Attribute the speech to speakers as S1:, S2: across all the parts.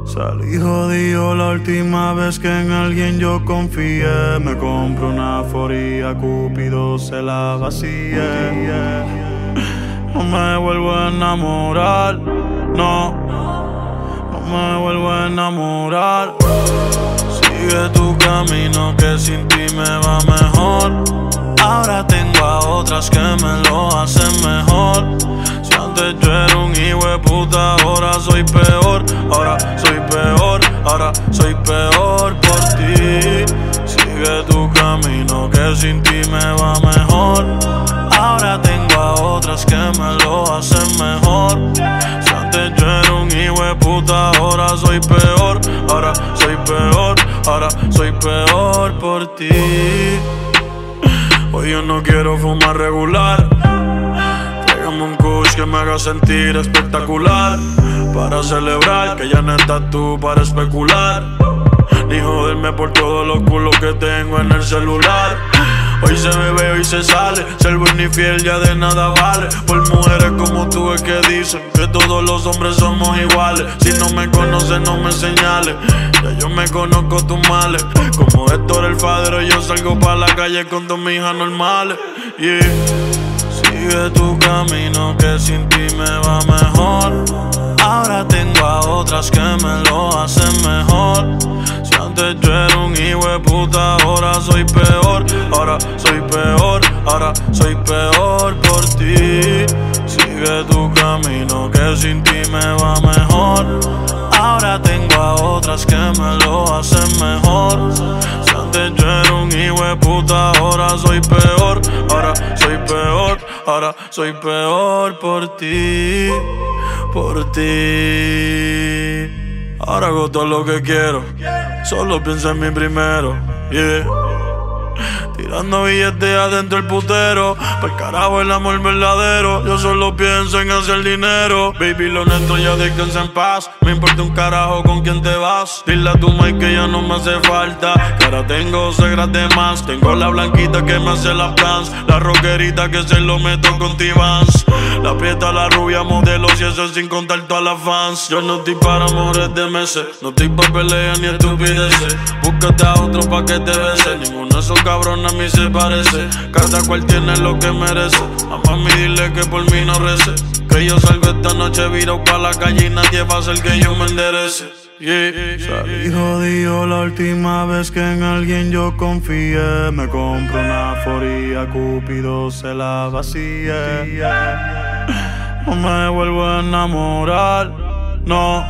S1: Salí jodido la última vez que en alguien yo confié. Me compro una foría, Cupido se la vacié. No me vuelvo a enamorar, no me vuelvo a enamorar. Sigue tu camino que sin ti me va mejor. Ahora tengo a otras que me lo hacen mejor. Si antes yo era un hijo de puta, ahora soy peor. Ahora soy peor, ahora soy peor por ti. Sigue tu camino que sin ti me va mejor. Ahora tengo a otras que me lo hacen mejor. Si antes yo era un hijo de puta, ahora soy peor. Ahora soy peor, ahora soy peor por ti. Hoy yo no quiero fumar regular. Tráigame un kush que me haga sentir espectacular. Para celebrar que ya no estás tú para especular. Ni joderme por todos los culos que tengo en el celular. Hoy se bebe, hoy se sale. Ser buen y fiel ya de nada vale. Por mujeres como tú es que dicen que todos los hombres somos iguales. Si no me conoces no me señales. Ya yo me conozco tus males. Como Héctor el Fadero yo salgo pa' la calle con dos hijas normales. Yeah. Sigue tu camino que sin ti me va mejor. Ahora tengo a otras que me lo hacen mejor. Si antes yo era un hijo de puta, ahora soy peor. Ahora soy peor, ahora soy peor por ti. Sigue tu camino que sin ti me va mejor. Ahora tengo a otras que me lo hacen mejor. Si antes yo era un hijo de puta, ahora soy peor. Ahora soy peor, ahora soy peor por ti. Por ti. Ahora hago todo lo que quiero. Solo pienso en mí primero. Yeah. Tirando billetes adentro el putero. Pa'l carajo el amor verdadero. Yo solo pienso en hacer dinero. Baby, lo nuestro ya descansa en paz. Me importa un carajo con quién te vas. Dile a tu Mike que ya no me hace falta. Que ahora tengo segras de más. Tengo la blanquita que me hace las plans. La rockerita que se lo meto con T-Vans. La prieta, la rubia, modelo. Y eso sin contar todas las fans. Yo no estoy para amores de meses. No estoy pa' peleas ni estupideces. Búscate a otro pa' que te bese. Ninguno de esos cabrones a mí se parece. Cada cual tiene lo que merece. A mami dile que por mí no rece. Que yo salgo esta noche virado pa' la calle y nadie va a hacer que yo me enderece. Salí jodido la última vez que en alguien yo confié. Me compro una foría, Cupido se la vacié. No me vuelvo a enamorar, no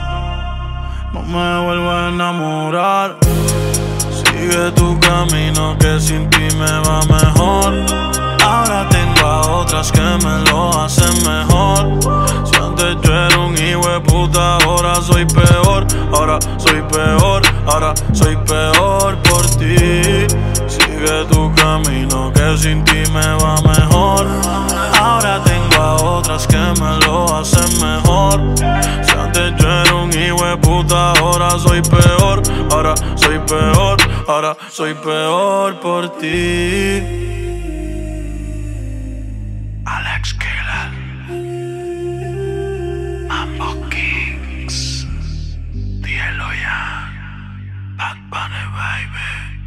S1: me vuelvo a enamorar. Sigue tu camino que sin ti me va mejor. Ahora tengo a otras que me lo hacen mejor. Si antes yo era un hijo de puta, ahora soy peor. Ahora soy peor, ahora soy peor por ti. Sigue tu camino que sin ti me va mejor. Ahora tengo a otras que me lo hacen mejor. Si antes yo era un hijo de puta, ahora soy peor. Ahora soy peor, ahora soy peor por ti. Alex Killer, Mambo Kings, Dielo ya, Bad Bunny baby.